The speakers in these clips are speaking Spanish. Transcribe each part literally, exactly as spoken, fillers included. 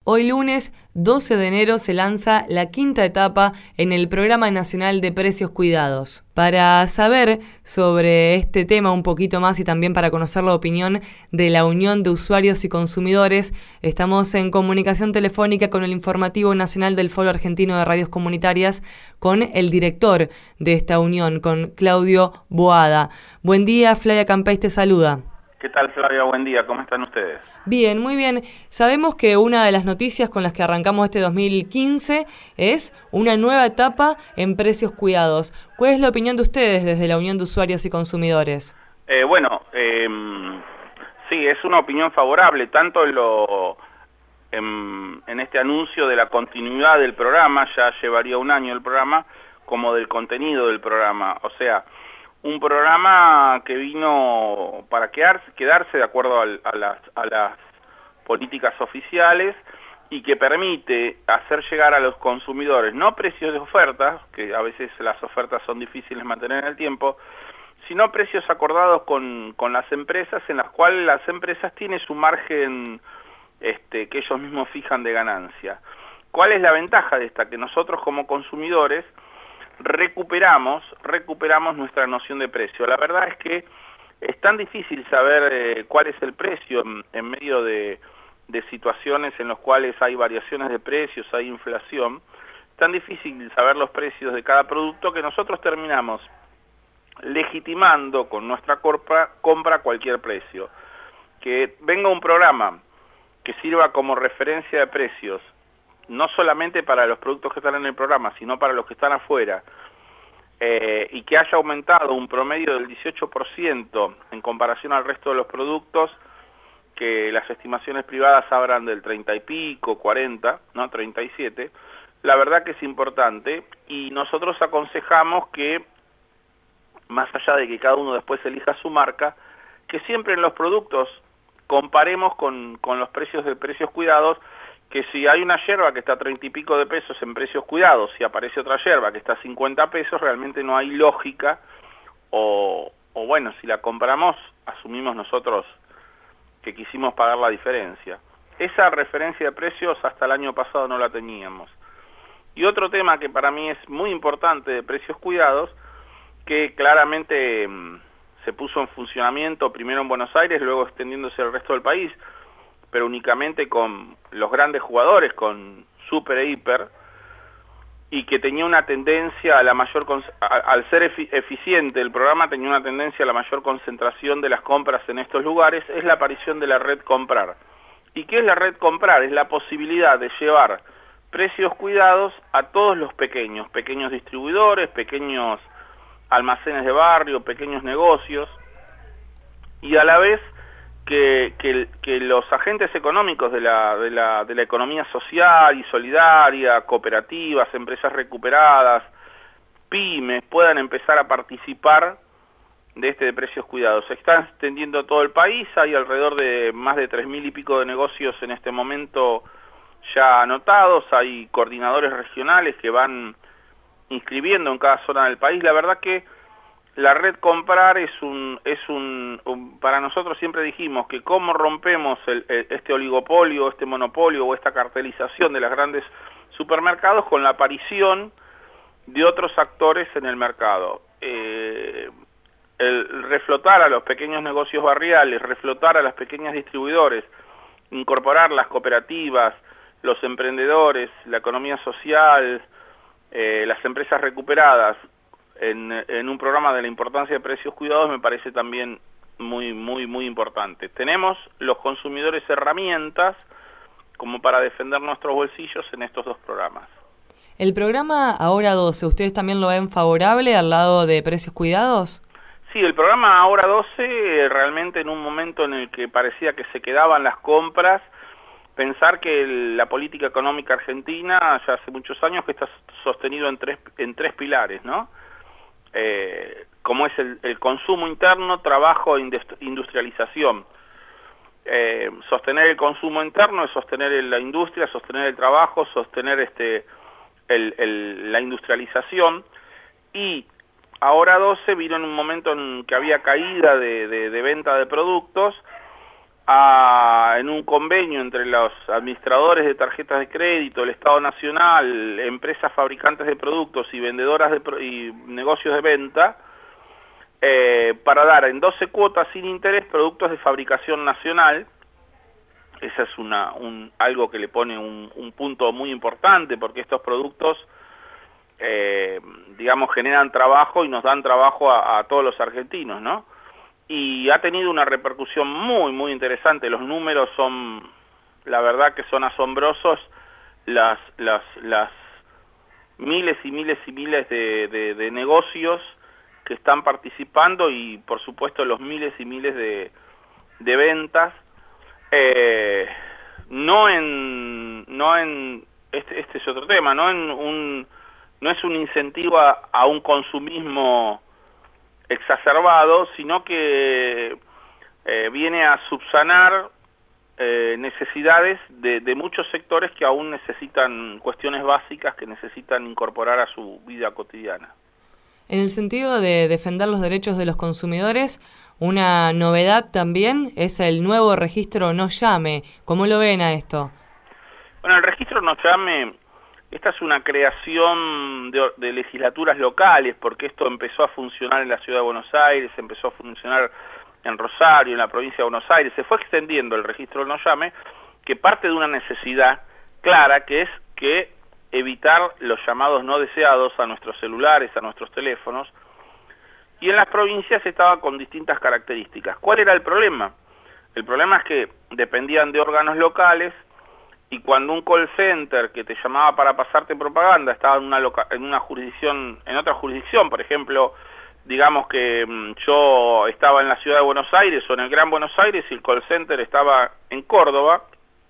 Hoy lunes doce de enero se lanza la quinta etapa en el Programa Nacional de Precios Cuidados. Para saber sobre este tema un poquito más y también para conocer la opinión de la Unión de Usuarios y Consumidores, estamos en comunicación telefónica con el Informativo Nacional del Foro Argentino de Radios Comunitarias, con el director de esta unión, con Claudio Boada. Buen día, Flavia Campais te saluda. ¿Qué tal, Flavia? Buen día, ¿cómo están ustedes? Bien, muy bien. Sabemos que una de las noticias con las que arrancamos este dos mil quince es una nueva etapa en precios cuidados. ¿Cuál es la opinión de ustedes desde la Unión de Usuarios y Consumidores? Eh, bueno, eh, sí, es una opinión favorable, tanto en, lo, en, en este anuncio de la continuidad del programa, ya llevaría un año el programa, como del contenido del programa. O sea, un programa que vino para quedarse, quedarse de acuerdo al, a, las, a las políticas oficiales y que permite hacer llegar a los consumidores no precios de ofertas, que a veces las ofertas son difíciles de mantener en el tiempo, sino precios acordados con, con las empresas, en las cuales las empresas tienen su margen este, que ellos mismos fijan de ganancia. ¿Cuál es la ventaja de esta? Que nosotros como consumidores recuperamos, recuperamos nuestra noción de precio. La verdad es que es tan difícil saber eh, cuál es el precio en, en medio de, de situaciones en las cuales hay variaciones de precios, hay inflación, tan difícil saber los precios de cada producto que nosotros terminamos legitimando con nuestra compra, compra cualquier precio. Que venga un programa que sirva como referencia de precios, no solamente para los productos que están en el programa, sino para los que están afuera, eh, y que haya aumentado un promedio del dieciocho por ciento en comparación al resto de los productos, que las estimaciones privadas hablan del treinta y pico, cuarenta, ¿no? treinta y siete, la verdad que es importante, y nosotros aconsejamos que, más allá de que cada uno después elija su marca, que siempre en los productos comparemos con, con los precios de precios cuidados, que si hay una yerba que está a treinta y pico de pesos en precios cuidados, si aparece otra yerba que está a cincuenta pesos, realmente no hay lógica, o, o bueno, si la compramos, asumimos nosotros que quisimos pagar la diferencia. Esa referencia de precios hasta el año pasado no la teníamos. Y otro tema que para mí es muy importante de precios cuidados, que claramente mmm, se puso en funcionamiento primero en Buenos Aires, luego extendiéndose al resto del país, pero únicamente con los grandes jugadores, con Super e Hiper, y que tenía una tendencia a la mayor, al ser eficiente el programa, tenía una tendencia a la mayor concentración de las compras en estos lugares, es la aparición de la red Comprar. ¿Y qué es la red Comprar? Es la posibilidad de llevar precios cuidados a todos los pequeños, pequeños distribuidores, pequeños almacenes de barrio, pequeños negocios, y a la vez Que, que, que los agentes económicos de la, de, la, de la economía social y solidaria, cooperativas, empresas recuperadas, pymes, puedan empezar a participar de este de precios cuidados. Se está extendiendo a todo el país, hay alrededor de más de tres mil y pico de negocios en este momento ya anotados, hay coordinadores regionales que van inscribiendo en cada zona del país. La verdad que la red Comprar es un, es un, un, para nosotros siempre dijimos que cómo rompemos el, el, este oligopolio, este monopolio o esta cartelización de los grandes supermercados con la aparición de otros actores en el mercado. Eh, el reflotar a los pequeños negocios barriales, reflotar a las pequeñas distribuidores, incorporar las cooperativas, los emprendedores, la economía social, eh, las empresas recuperadas, En, en un programa de la importancia de precios cuidados me parece también muy, muy, muy importante. Tenemos los consumidores herramientas como para defender nuestros bolsillos en estos dos programas. El programa Ahora doce, ¿ustedes también lo ven favorable al lado de precios cuidados? Sí, el programa Ahora doce, realmente en un momento en el que parecía que se quedaban las compras, pensar que el, la política económica argentina ya hace muchos años que está sostenido en tres, en tres pilares, ¿no? Eh, como es el, el consumo interno, trabajo e industrialización. Eh, sostener el consumo interno es sostener la industria, sostener el trabajo, sostener este, el, el, la industrialización, y Ahora doce vino en un momento en que había caída de, de, de venta de productos, a, en un convenio entre los administradores de tarjetas de crédito, el Estado Nacional, empresas fabricantes de productos y vendedoras de pro, y negocios de venta, eh, para dar en doce cuotas sin interés productos de fabricación nacional. Esa es una, un, algo que le pone un, un punto muy importante, porque estos productos, eh, digamos, generan trabajo y nos dan trabajo a, a todos los argentinos, ¿no? Y ha tenido una repercusión muy, muy interesante. Los números son, la verdad que son asombrosos, las, las, las miles y miles y miles de, de, de negocios que están participando y, por supuesto, los miles y miles de, de ventas. Eh, no en, no en este, este es otro tema, no en un, no es un incentivo a, a un consumismo exacerbado, sino que eh, viene a subsanar eh, necesidades de, de muchos sectores que aún necesitan cuestiones básicas que necesitan incorporar a su vida cotidiana. En el sentido de defender los derechos de los consumidores, una novedad también es el nuevo registro No Llame. ¿Cómo lo ven a esto? Bueno, el registro No Llame, esta es una creación de, de legislaturas locales, porque esto empezó a funcionar en la Ciudad de Buenos Aires, empezó a funcionar en Rosario, en la provincia de Buenos Aires, se fue extendiendo el registro No Llame, que parte de una necesidad clara, que es que evitar los llamados no deseados a nuestros celulares, a nuestros teléfonos, y en las provincias estaba con distintas características. ¿Cuál era el problema? El problema es que dependían de órganos locales, y cuando un call center que te llamaba para pasarte propaganda estaba en una, loca en una jurisdicción, en otra jurisdicción, por ejemplo, digamos que mmm, yo estaba en la Ciudad de Buenos Aires o en el Gran Buenos Aires y el call center estaba en Córdoba,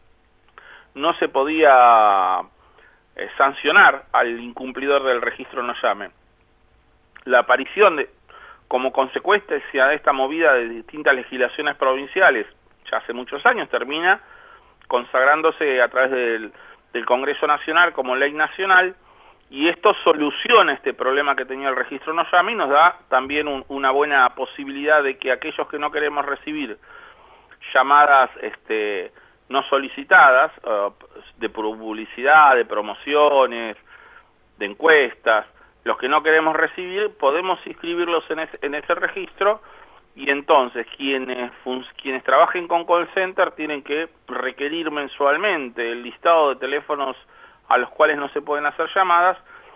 no se podía eh, sancionar al incumplidor del registro No Llame. La aparición de, como consecuencia de esta movida de distintas legislaciones provinciales, ya hace muchos años, termina consagrándose a través del, del Congreso Nacional como ley nacional, y esto soluciona este problema que tenía el registro No Llame y nos da también un, una buena posibilidad de que aquellos que no queremos recibir llamadas este, no solicitadas, uh, de publicidad, de promociones, de encuestas, los que no queremos recibir, podemos inscribirlos en ese, en ese registro, y entonces quienes, quienes trabajen con call center tienen que requerir mensualmente el listado de teléfonos a los cuales no se pueden hacer llamadas,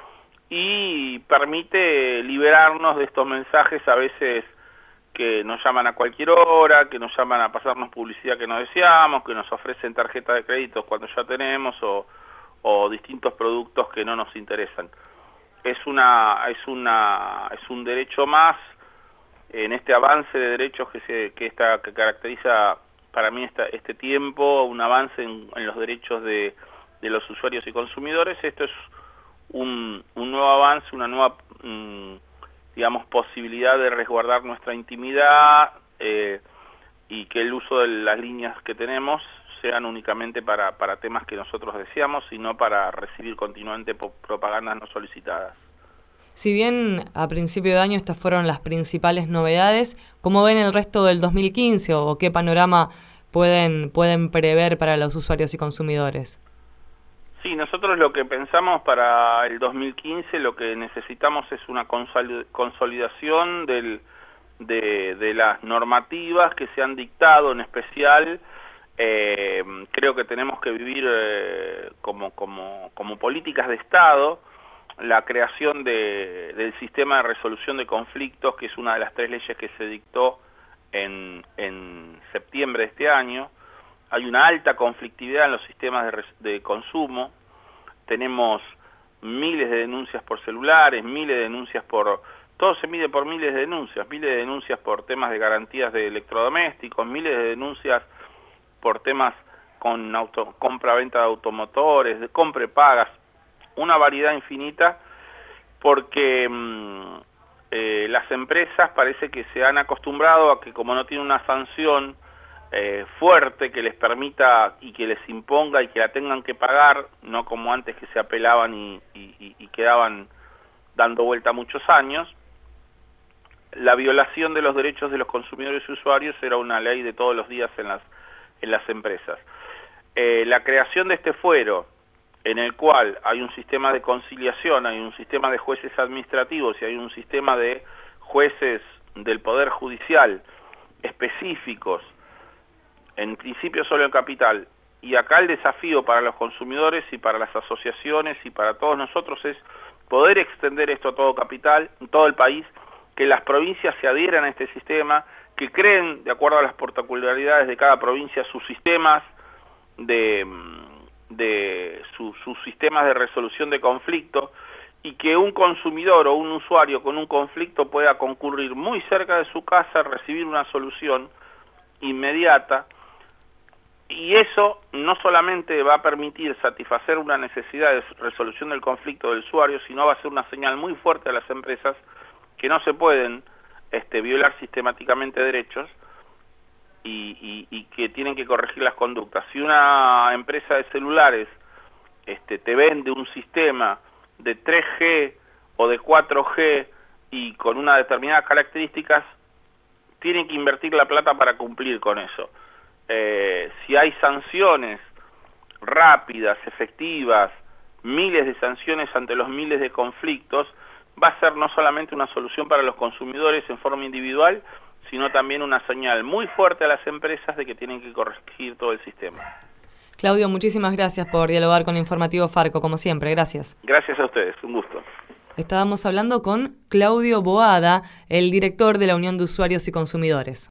y permite liberarnos de estos mensajes a veces que nos llaman a cualquier hora, que nos llaman a pasarnos publicidad que no deseamos, que nos ofrecen tarjeta de crédito cuando ya tenemos, o, o distintos productos que no nos interesan. Es una, es una, es un derecho más en este avance de derechos que se, que esta, que caracteriza para mí esta, este tiempo, un avance en, en los derechos de, de los usuarios y consumidores. Esto es un, un nuevo avance, una nueva mmm, digamos, posibilidad de resguardar nuestra intimidad eh, y que el uso de las líneas que tenemos sean únicamente para, para temas que nosotros deseamos y no para recibir continuamente propagandas no solicitadas. Si bien a principio de año estas fueron las principales novedades, ¿cómo ven el resto del dos mil quince o qué panorama pueden, pueden prever para los usuarios y consumidores? Sí, nosotros lo que pensamos para el dos mil quince, lo que necesitamos es una consolidación del, de, de las normativas que se han dictado, en especial eh, creo que tenemos que vivir eh, como, como, como políticas de Estado la creación de, del sistema de resolución de conflictos, que es una de las tres leyes que se dictó en, en septiembre de este año. Hay una alta conflictividad en los sistemas de, de consumo, tenemos miles de denuncias por celulares, miles de denuncias por... todo se mide por miles de denuncias, miles de denuncias por temas de garantías de electrodomésticos, miles de denuncias por temas con auto, compra-venta de automotores, de compra-pagas, una variedad infinita, porque mmm, eh, las empresas parece que se han acostumbrado a que como no tienen una sanción Eh, fuerte que les permita y que les imponga y que la tengan que pagar, no como antes que se apelaban y, y, y quedaban dando vuelta muchos años. La violación de los derechos de los consumidores y usuarios era una ley de todos los días en las, en las empresas. Eh, la creación de este fuero, en el cual hay un sistema de conciliación, hay un sistema de jueces administrativos y hay un sistema de jueces del Poder Judicial específicos, en principio solo en capital, y acá el desafío para los consumidores y para las asociaciones y para todos nosotros es poder extender esto a todo capital, en todo el país, que las provincias se adhieran a este sistema, que creen, de acuerdo a las particularidades de cada provincia, sus sistemas de, de su, sus sistemas de resolución de conflictos, y que un consumidor o un usuario con un conflicto pueda concurrir muy cerca de su casa, recibir una solución inmediata, y eso no solamente va a permitir satisfacer una necesidad de resolución del conflicto del usuario, sino va a ser una señal muy fuerte a las empresas que no se pueden este, violar sistemáticamente derechos y, y, y que tienen que corregir las conductas. Si una empresa de celulares este, te vende un sistema de tres G o de cuatro G y con unas determinadas características, tienen que invertir la plata para cumplir con eso. Eh, si hay sanciones rápidas, efectivas, miles de sanciones ante los miles de conflictos, va a ser no solamente una solución para los consumidores en forma individual, sino también una señal muy fuerte a las empresas de que tienen que corregir todo el sistema. Claudio, muchísimas gracias por dialogar con Informativo Farco, como siempre, gracias. Gracias a ustedes, un gusto. Estábamos hablando con Claudio Boada, el director de la Unión de Usuarios y Consumidores.